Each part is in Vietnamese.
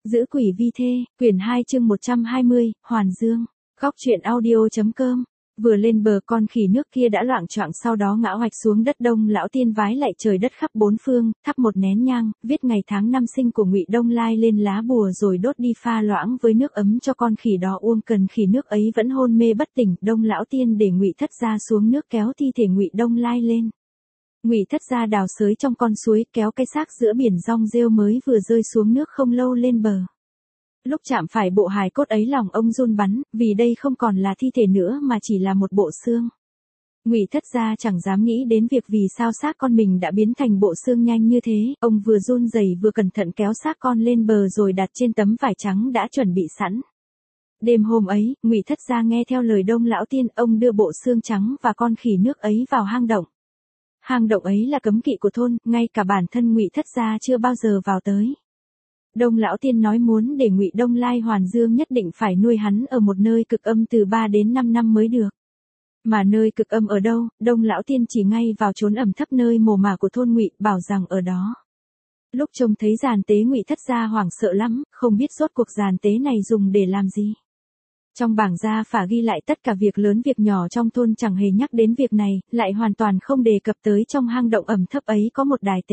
Giữ quỷ vi thê, quyển 2 chương 120, Hoàn Dương. Góc truyện audio.com. Vừa lên bờ con khỉ nước kia đã loạng choạng, sau đó ngã hoạch xuống đất. Đông lão tiên vái lạy trời đất khắp bốn phương, thắp một nén nhang, viết ngày tháng năm sinh của Ngụy Đông Lai lên lá bùa rồi đốt đi pha loãng với nước ấm cho con khỉ đó uống. Cần khỉ nước ấy vẫn hôn mê bất tỉnh, Đông lão tiên để Ngụy Thất Gia xuống nước kéo thi thể Ngụy Đông Lai lên. Ngụy Thất Gia đào xới trong con suối, kéo cái xác giữa biển rong rêu mới vừa rơi xuống nước không lâu lên bờ. Lúc chạm phải bộ hài cốt ấy lòng ông run bắn, vì đây không còn là thi thể nữa mà chỉ là một bộ xương. Ngụy Thất Gia chẳng dám nghĩ đến việc vì sao xác con mình đã biến thành bộ xương nhanh như thế, ông vừa run rẩy vừa cẩn thận kéo xác con lên bờ rồi đặt trên tấm vải trắng đã chuẩn bị sẵn. Đêm hôm ấy, Ngụy Thất Gia nghe theo lời Đông lão tiên, ông đưa bộ xương trắng và con khỉ nước ấy vào hang động. Hang động ấy là cấm kỵ của thôn, ngay cả bản thân Ngụy Thất Gia chưa bao giờ vào tới. Đông lão tiên nói muốn để Ngụy Đông Lai Hoàn Dương nhất định phải nuôi hắn ở một nơi cực âm từ 3 đến 5 năm mới được. Mà nơi cực âm ở đâu, Đông lão tiên chỉ ngay vào chốn ẩm thấp nơi mồ mả của thôn Ngụy, bảo rằng ở đó. Lúc trông thấy giàn tế, Ngụy Thất Gia hoảng sợ lắm, không biết rốt cuộc giàn tế này dùng để làm gì. Trong bảng gia phả ghi lại tất cả việc lớn việc nhỏ trong thôn, chẳng hề nhắc đến việc này, lại hoàn toàn không đề cập tới trong hang động ẩm thấp ấy có một đài tế.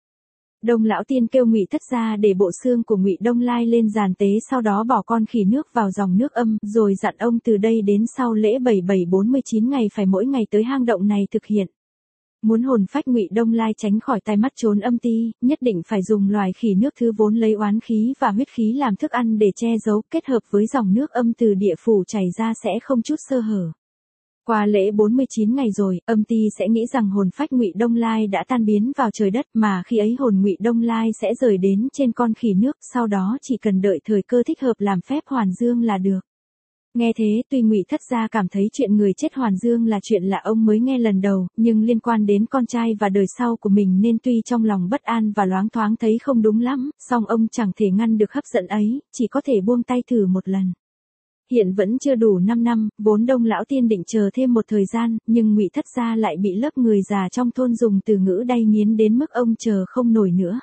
Đông lão tiên kêu Ngụy Thất Gia để bộ xương của Ngụy Đông Lai lên giàn tế, sau đó bỏ con khỉ nước vào dòng nước âm, rồi dặn ông từ đây đến sau lễ 7749 ngày phải mỗi ngày tới hang động này thực hiện. Muốn hồn phách Ngụy Đông Lai tránh khỏi tai mắt trốn âm ti, nhất định phải dùng loài khỉ nước thứ vốn lấy oán khí và huyết khí làm thức ăn để che giấu, kết hợp với dòng nước âm từ địa phủ chảy ra sẽ không chút sơ hở. Qua lễ 49 ngày rồi, âm ti sẽ nghĩ rằng hồn phách Ngụy Đông Lai đã tan biến vào trời đất, mà khi ấy hồn Ngụy Đông Lai sẽ rời đến trên con khỉ nước, sau đó chỉ cần đợi thời cơ thích hợp làm phép hoàn dương là được. Nghe thế, tuy Ngụy Thất Gia cảm thấy chuyện người chết hoàn dương là chuyện lạ, ông mới nghe lần đầu, nhưng liên quan đến con trai và đời sau của mình nên tuy trong lòng bất an và loáng thoáng thấy không đúng lắm, song ông chẳng thể ngăn được hấp dẫn ấy, chỉ có thể buông tay thử một lần. Hiện vẫn chưa đủ 5 năm, vốn Đông lão tiên định chờ thêm một thời gian, nhưng Ngụy Thất Gia lại bị lớp người già trong thôn dùng từ ngữ đay nghiến đến mức ông chờ không nổi nữa.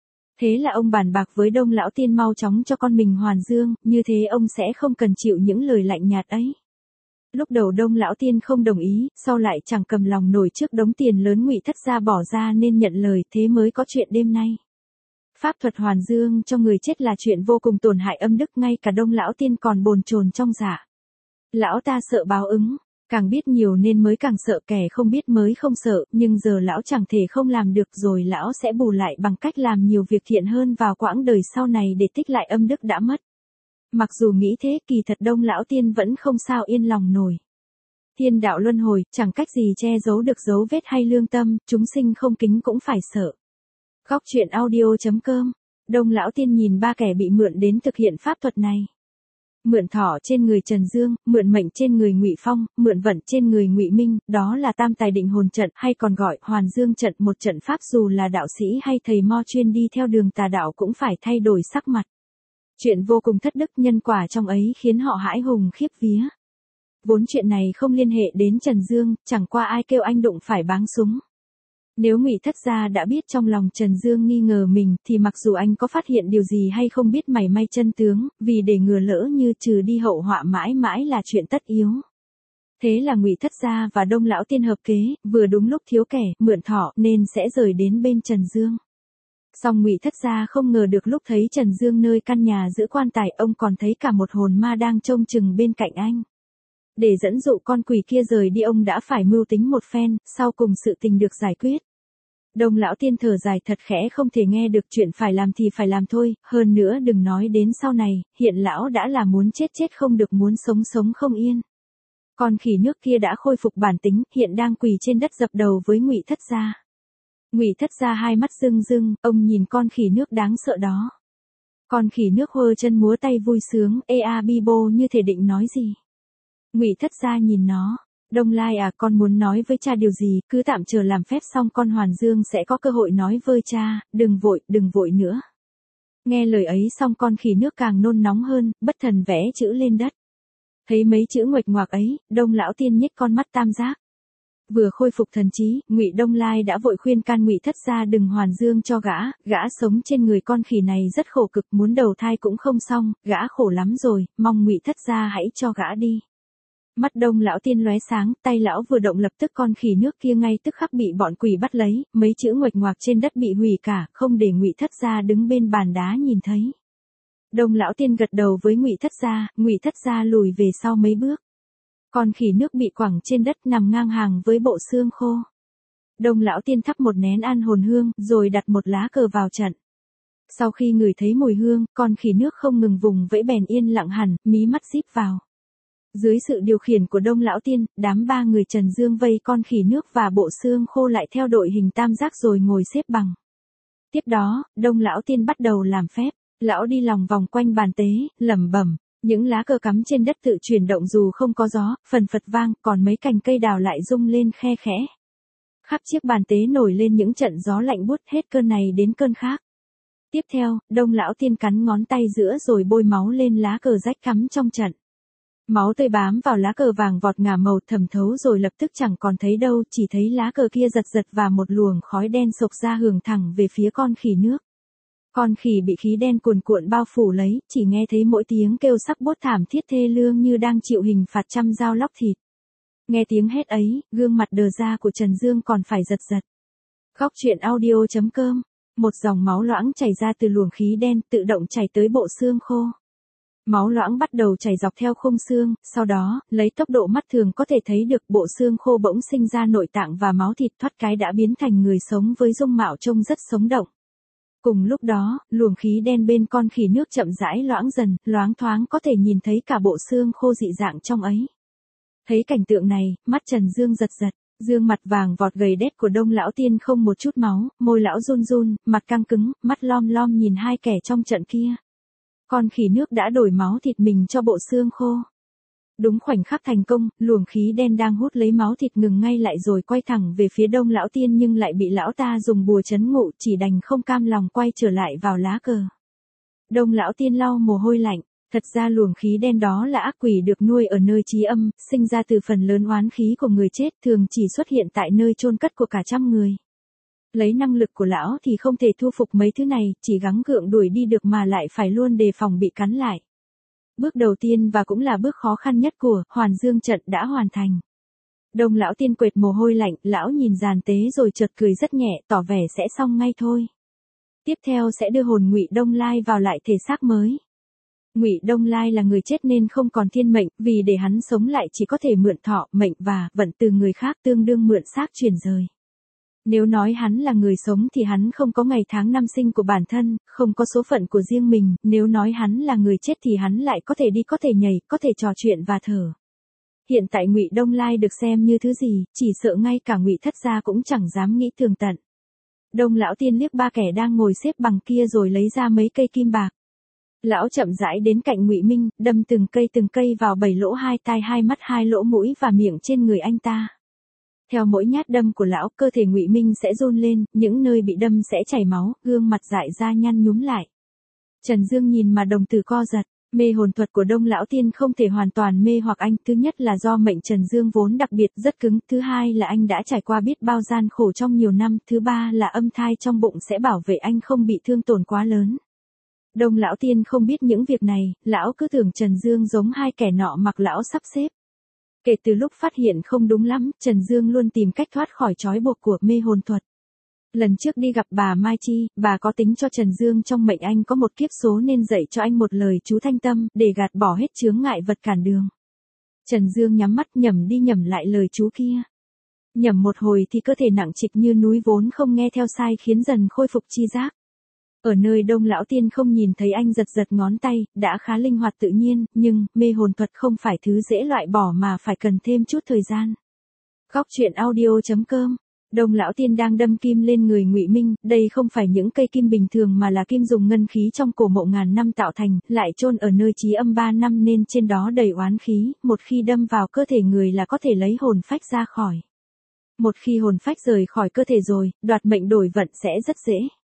Thế là ông bàn bạc với Đông lão tiên mau chóng cho con mình hoàn dương, như thế ông sẽ không cần chịu những lời lạnh nhạt ấy. Lúc đầu Đông lão tiên không đồng ý, sau lại chẳng cầm lòng nổi trước đống tiền lớn Ngụy Thất Gia bỏ ra nên nhận lời, thế mới có chuyện đêm nay. Pháp thuật hoàn dương cho người chết là chuyện vô cùng tổn hại âm đức, ngay cả Đông lão tiên còn bồn chồn trong dạ. Lão ta sợ báo ứng, càng biết nhiều nên mới càng sợ, kẻ không biết mới không sợ, nhưng giờ lão chẳng thể không làm được rồi, lão sẽ bù lại bằng cách làm nhiều việc thiện hơn vào quãng đời sau này để tích lại âm đức đã mất. Mặc dù nghĩ thế, kỳ thật Đông lão tiên vẫn không sao yên lòng nổi. Thiên đạo luân hồi, chẳng cách gì che giấu được dấu vết hay lương tâm, chúng sinh không kính cũng phải sợ. Góc truyện audio.com. Đông lão tiên nhìn ba kẻ bị mượn đến thực hiện pháp thuật này. Mượn thọ trên người Trần Dương, mượn mệnh trên người Ngụy Phong, mượn vận trên người Ngụy Minh, đó là tam tài định hồn trận, hay còn gọi Hoàn Dương trận, một trận pháp dù là đạo sĩ hay thầy mo chuyên đi theo đường tà đạo cũng phải thay đổi sắc mặt. Chuyện vô cùng thất đức, nhân quả trong ấy khiến họ hãi hùng khiếp vía. Vốn chuyện này không liên hệ đến Trần Dương, chẳng qua ai kêu anh đụng phải báng súng. Nếu Ngụy Thất Gia đã biết trong lòng Trần Dương nghi ngờ mình, thì mặc dù anh có phát hiện điều gì hay không biết mảy may chân tướng, vì để ngừa lỡ như trừ đi hậu họa mãi mãi là chuyện tất yếu. Thế là Ngụy Thất Gia và Đông lão tiên hợp kế, vừa đúng lúc thiếu kẻ mượn thọ nên sẽ rời đến bên Trần Dương. Song Ngụy Thất Gia không ngờ được lúc thấy Trần Dương nơi căn nhà giữ quan tài, ông còn thấy cả một hồn ma đang trông chừng bên cạnh anh. Để dẫn dụ con quỷ kia rời đi, ông đã phải mưu tính một phen, sau cùng sự tình được giải quyết. Đông lão tiên thở dài thật khẽ, không thể nghe được, chuyện phải làm thì phải làm thôi, hơn nữa đừng nói đến sau này, hiện lão đã là muốn chết chết không được, muốn sống sống không yên. Con khỉ nước kia đã khôi phục bản tính, hiện đang quỳ trên đất dập đầu với Ngụy Thất Gia. Ngụy Thất Gia hai mắt rưng rưng, ông nhìn con khỉ nước đáng sợ đó. Con khỉ nước hơ chân múa tay vui sướng, ea bi bô như thể định nói gì. Ngụy Thất Gia nhìn nó. Đông Lai à, con muốn nói với cha điều gì, cứ tạm chờ làm phép xong con Hoàn Dương sẽ có cơ hội nói với cha, đừng vội nữa. Nghe lời ấy xong con khỉ nước càng nôn nóng hơn, bất thần vẽ chữ lên đất. Thấy mấy chữ nguệch ngoạc ấy, Đông lão tiên nhếch con mắt tam giác. Vừa khôi phục thần trí, Ngụy Đông Lai đã vội khuyên can Ngụy Thất gia đừng hoàn dương cho gã sống trên người con khỉ này rất khổ cực, muốn đầu thai cũng không xong, gã khổ lắm rồi, mong Ngụy Thất gia hãy cho gã đi. Mắt Đông lão tiên lóe sáng, tay lão vừa động lập tức con khỉ nước kia ngay tức khắc bị bọn quỷ bắt lấy, mấy chữ nguệch ngoạc trên đất bị hủy cả, không để Ngụy Thất gia đứng bên bàn đá nhìn thấy. Đông lão tiên gật đầu với Ngụy Thất gia lùi về sau mấy bước. Con khỉ nước bị quẳng trên đất nằm ngang hàng với bộ xương khô. Đông lão tiên thắp một nén an hồn hương, rồi đặt một lá cờ vào trận. Sau khi ngửi thấy mùi hương, con khỉ nước không ngừng vùng vẫy bèn yên lặng hẳn, mí mắt díp vào. Dưới sự điều khiển của Đông lão tiên, đám ba người Trần Dương vây con khỉ nước và bộ xương khô lại theo đội hình tam giác rồi ngồi xếp bằng. Tiếp đó, Đông lão tiên bắt đầu làm phép, lão đi lòng vòng quanh bàn tế, lẩm bẩm. Những lá cờ cắm trên đất tự chuyển động dù không có gió, phần phật vang, còn mấy cành cây đào lại rung lên khe khẽ. Khắp chiếc bàn tế nổi lên những trận gió lạnh buốt hết cơn này đến cơn khác. Tiếp theo, Đông lão tiên cắn ngón tay giữa rồi bôi máu lên lá cờ rách cắm trong trận. Máu tươi bám vào lá cờ vàng vọt ngả màu thẩm thấu rồi lập tức chẳng còn thấy đâu, chỉ thấy lá cờ kia giật giật và một luồng khói đen xộc ra hưởng thẳng về phía con khỉ nước. Con khỉ bị khí đen cuồn cuộn bao phủ lấy, chỉ nghe thấy mỗi tiếng kêu sắc bốt thảm thiết thê lương như đang chịu hình phạt trăm dao lóc thịt. Nghe tiếng hét ấy, gương mặt đờ ra của Trần Dương còn phải giật giật. Góc truyện audio.com, một dòng máu loãng chảy ra từ luồng khí đen tự động chảy tới bộ xương khô. Máu loãng bắt đầu chảy dọc theo khung xương, sau đó, lấy tốc độ mắt thường có thể thấy được bộ xương khô bỗng sinh ra nội tạng và máu thịt thoát cái đã biến thành người sống với dung mạo trông rất sống động. Cùng lúc đó, luồng khí đen bên con khỉ nước chậm rãi loãng dần, loáng thoáng có thể nhìn thấy cả bộ xương khô dị dạng trong ấy. Thấy cảnh tượng này, mắt Trần Dương giật giật, dương mặt vàng vọt gầy đét của Đông lão tiên không một chút máu, môi lão run run, mặt căng cứng, mắt lom lom nhìn hai kẻ trong trận kia. Con khỉ nước đã đổi máu thịt mình cho bộ xương khô. Đúng khoảnh khắc thành công, luồng khí đen đang hút lấy máu thịt ngừng ngay lại rồi quay thẳng về phía Đông lão tiên nhưng lại bị lão ta dùng bùa trấn ngụ, chỉ đành không cam lòng quay trở lại vào lá cờ. Đông lão tiên lau mồ hôi lạnh, thật ra luồng khí đen đó là ác quỷ được nuôi ở nơi trí âm, sinh ra từ phần lớn oán khí của người chết, thường chỉ xuất hiện tại nơi chôn cất của cả trăm người. Lấy năng lực của lão thì không thể thu phục mấy thứ này, chỉ gắng gượng đuổi đi được mà lại phải luôn đề phòng bị cắn lại. Bước đầu tiên và cũng là bước khó khăn nhất của Hoàn Dương trận đã hoàn thành. Đông lão tiên quệt mồ hôi lạnh, lão nhìn giàn tế rồi chợt cười rất nhẹ, tỏ vẻ sẽ xong ngay thôi. Tiếp theo sẽ đưa hồn Ngụy Đông Lai vào lại thể xác mới. Ngụy Đông Lai là người chết nên không còn thiên mệnh, vì để hắn sống lại chỉ có thể mượn thọ, mệnh và vận từ người khác, tương đương mượn xác chuyển rời. Nếu nói hắn là người sống thì hắn không có ngày tháng năm sinh của bản thân, không có số phận của riêng mình, nếu nói hắn là người chết thì hắn lại có thể đi, có thể nhảy, có thể trò chuyện và thở. Hiện tại Ngụy Đông Lai được xem như thứ gì, chỉ sợ ngay cả Ngụy Thất gia cũng chẳng dám nghĩ tường tận. Đông lão tiên liếc ba kẻ đang ngồi xếp bằng kia rồi lấy ra mấy cây kim bạc. Lão chậm rãi đến cạnh Ngụy Minh, đâm từng cây vào 7 lỗ hai tai, 2 mắt, 2 lỗ mũi và miệng trên người anh ta. Theo mỗi nhát đâm của lão, cơ thể Ngụy Minh sẽ run lên, những nơi bị đâm sẽ chảy máu, gương mặt dại ra nhăn nhúm lại. Trần Dương nhìn mà đồng tử co giật, mê hồn thuật của Đông lão tiên không thể hoàn toàn mê hoặc anh, thứ nhất là do mệnh Trần Dương vốn đặc biệt rất cứng, thứ hai là anh đã trải qua biết bao gian khổ trong nhiều năm, thứ ba là âm thai trong bụng sẽ bảo vệ anh không bị thương tổn quá lớn. Đông lão tiên không biết những việc này, lão cứ tưởng Trần Dương giống hai kẻ nọ mặc lão sắp xếp. Kể từ lúc phát hiện không đúng lắm, Trần Dương luôn tìm cách thoát khỏi trói buộc của mê hồn thuật. Lần trước đi gặp bà Mai Chi, bà có tính cho Trần Dương trong mệnh anh có một kiếp số nên dạy cho anh một lời chú thanh tâm, để gạt bỏ hết chướng ngại vật cản đường. Trần Dương nhắm mắt nhẩm đi nhẩm lại lời chú kia. Nhẩm một hồi thì cơ thể nặng trịch như núi vốn không nghe theo sai khiến dần khôi phục chi giác. Ở nơi Đông lão tiên không nhìn thấy anh giật giật ngón tay, đã khá linh hoạt tự nhiên, nhưng mê hồn thuật không phải thứ dễ loại bỏ mà phải cần thêm chút thời gian. Góc truyện audio.com. Đông lão tiên đang đâm kim lên người Ngụy Minh, đây không phải những cây kim bình thường mà là kim dùng ngân khí trong cổ mộ ngàn năm tạo thành, lại chôn ở nơi trí âm 3 năm nên trên đó đầy oán khí, một khi đâm vào cơ thể người là có thể lấy hồn phách ra khỏi. Một khi hồn phách rời khỏi cơ thể rồi, đoạt mệnh đổi vận sẽ rất dễ.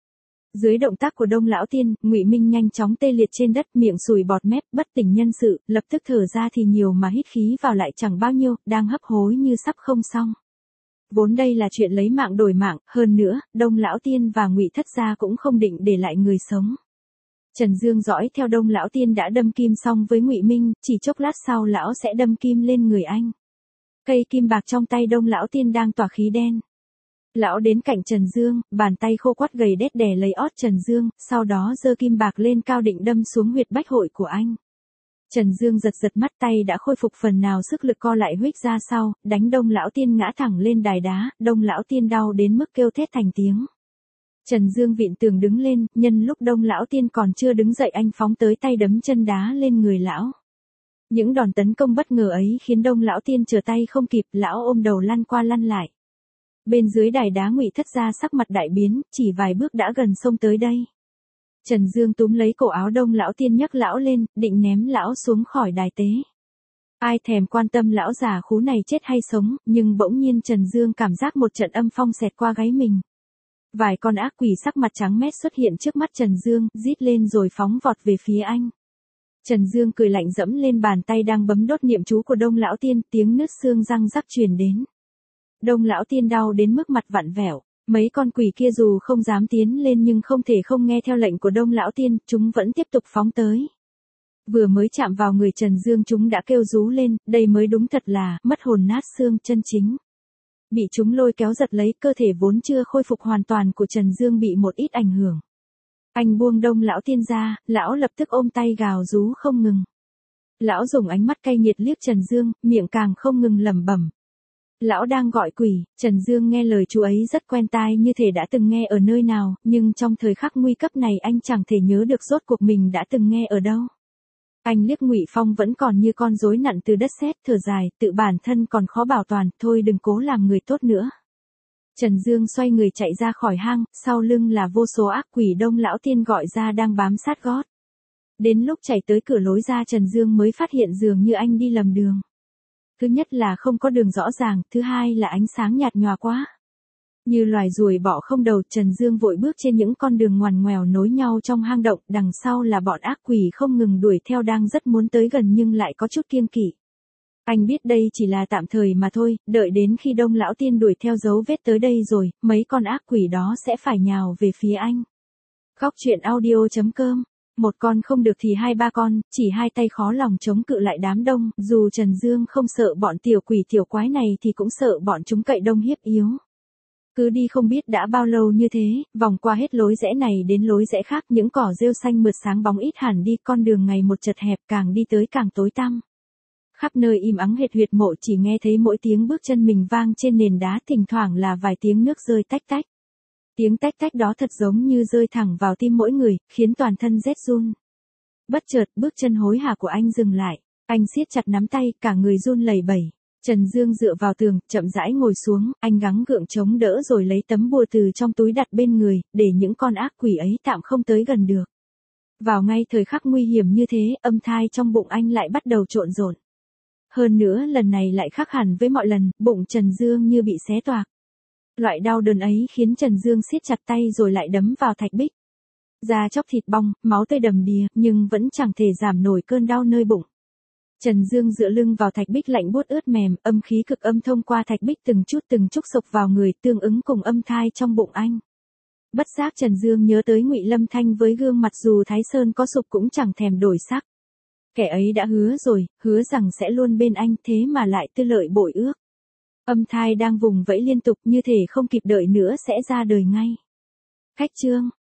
Dưới động tác của Đông lão tiên, Ngụy Minh nhanh chóng tê liệt trên đất, miệng sùi bọt mép, bất tỉnh nhân sự, lập tức thở ra thì nhiều mà hít khí vào lại chẳng bao nhiêu, đang hấp hối như sắp không xong. Vốn đây là chuyện lấy mạng đổi mạng, hơn nữa, Đông Lão Tiên và Ngụy Thất gia cũng không định để lại người sống. Trần Dương dõi theo Đông Lão Tiên đã đâm kim xong với Ngụy Minh, chỉ chốc lát sau lão sẽ đâm kim lên người anh. Cây kim bạc trong tay Đông Lão Tiên đang tỏa khí đen. Lão đến cạnh Trần Dương, bàn tay khô quắt gầy đét đè lấy ót Trần Dương, sau đó giơ kim bạc lên cao định đâm xuống huyệt bách hội của anh. Trần Dương giật giật mắt, tay đã khôi phục phần nào sức lực, co lại huých ra sau, đánh Đông Lão Tiên ngã thẳng lên đài đá, Đông Lão Tiên đau đến mức kêu thét thành tiếng. Trần Dương vịn tường đứng lên, nhân lúc Đông Lão Tiên còn chưa đứng dậy anh phóng tới tay đấm chân đá lên người lão. Những đòn tấn công bất ngờ ấy khiến Đông Lão Tiên trở tay không kịp, lão ôm đầu lăn qua lăn lại. Bên dưới đài đá Ngụy Thất gia sắc mặt đại biến, chỉ vài bước đã gần xông tới đây. Trần Dương túm lấy cổ áo Đông Lão Tiên nhấc lão lên, định ném lão xuống khỏi đài tế. Ai thèm quan tâm lão già khú này chết hay sống, nhưng bỗng nhiên Trần Dương cảm giác một trận âm phong xẹt qua gáy mình. Vài con ác quỷ sắc mặt trắng mét xuất hiện trước mắt Trần Dương, rít lên rồi phóng vọt về phía anh. Trần Dương cười lạnh dẫm lên bàn tay đang bấm đốt niệm chú của Đông Lão Tiên, tiếng nứt xương răng rắc truyền đến. Đông Lão Tiên đau đến mức mặt vặn vẹo, mấy con quỷ kia dù không dám tiến lên nhưng không thể không nghe theo lệnh của Đông Lão Tiên, chúng vẫn tiếp tục phóng tới. Vừa mới chạm vào người Trần Dương chúng đã kêu rú lên, đây mới đúng thật là mất hồn nát xương chân chính. Bị chúng lôi kéo giật lấy, cơ thể vốn chưa khôi phục hoàn toàn của Trần Dương bị một ít ảnh hưởng. Anh buông Đông Lão Tiên ra, lão lập tức ôm tay gào rú không ngừng. Lão dùng ánh mắt cay nghiệt liếc Trần Dương, miệng càng không ngừng lẩm bẩm. Lão đang gọi quỷ. Trần Dương nghe lời chú ấy rất quen tai, như thể đã từng nghe ở nơi nào, nhưng trong thời khắc nguy cấp này anh chẳng thể nhớ được rốt cuộc mình đã từng nghe ở đâu. Anh liếc Ngụy Phong vẫn còn như con rối nặn từ đất sét, thở dài, tự bản thân còn khó bảo toàn, thôi đừng cố làm người tốt nữa. Trần Dương xoay người chạy ra khỏi hang, sau lưng là vô số ác quỷ Đông Lão Tiên gọi ra đang bám sát gót. Đến lúc chạy tới cửa lối ra Trần Dương mới phát hiện dường như anh đi lầm đường. Thứ nhất là không có đường rõ ràng, thứ hai là ánh sáng nhạt nhòa quá. Như loài ruồi bọ không đầu, Trần Dương vội bước trên những con đường ngoằn ngoèo nối nhau trong hang động, đằng sau là bọn ác quỷ không ngừng đuổi theo đang rất muốn tới gần nhưng lại có chút kiêng kỵ. Anh biết đây chỉ là tạm thời mà thôi, đợi đến khi Đông Lão Tiên đuổi theo dấu vết tới đây rồi, mấy con ác quỷ đó sẽ phải nhào về phía anh. Góc truyện audio.com. Một con không được thì hai ba con, chỉ hai tay khó lòng chống cự lại đám đông, dù Trần Dương không sợ bọn tiểu quỷ tiểu quái này thì cũng sợ bọn chúng cậy đông hiếp yếu. Cứ đi không biết đã bao lâu như thế, vòng qua hết lối rẽ này đến lối rẽ khác, những cỏ rêu xanh mượt sáng bóng ít hẳn đi, con đường ngày một chật hẹp, càng đi tới càng tối tăm. Khắp nơi im ắng hệt huyệt mộ, chỉ nghe thấy mỗi tiếng bước chân mình vang trên nền đá, thỉnh thoảng là vài tiếng nước rơi tách tách. Tiếng tách tách đó thật giống như rơi thẳng vào tim mỗi người, khiến toàn thân rét run. Bất chợt, bước chân hối hả của anh dừng lại, anh siết chặt nắm tay, cả người run lẩy bẩy. Trần Dương dựa vào tường, chậm rãi ngồi xuống, anh gắng gượng chống đỡ rồi lấy tấm bùa từ trong túi đặt bên người, để những con ác quỷ ấy tạm không tới gần được. Vào ngay thời khắc nguy hiểm như thế, âm thai trong bụng anh lại bắt đầu trộn rộn. Hơn nữa lần này lại khác hẳn với mọi lần, bụng Trần Dương như bị xé toạc. Loại đau đớn ấy khiến Trần Dương siết chặt tay rồi lại đấm vào thạch bích. Da chóc thịt bong, máu tươi đầm đìa, nhưng vẫn chẳng thể giảm nổi cơn đau nơi bụng. Trần Dương dựa lưng vào thạch bích lạnh buốt ướt mềm, âm khí cực âm thông qua thạch bích từng chút xộc vào người, tương ứng cùng âm thai trong bụng anh. Bất giác Trần Dương nhớ tới Ngụy Lâm Thanh với gương mặt dù Thái Sơn có sụp cũng chẳng thèm đổi sắc. Kẻ ấy đã hứa rồi, hứa rằng sẽ luôn bên anh, thế mà lại tư lợi bội ước. Âm thai đang vùng vẫy liên tục, như thể không kịp đợi nữa sẽ ra đời ngay. Khách chương.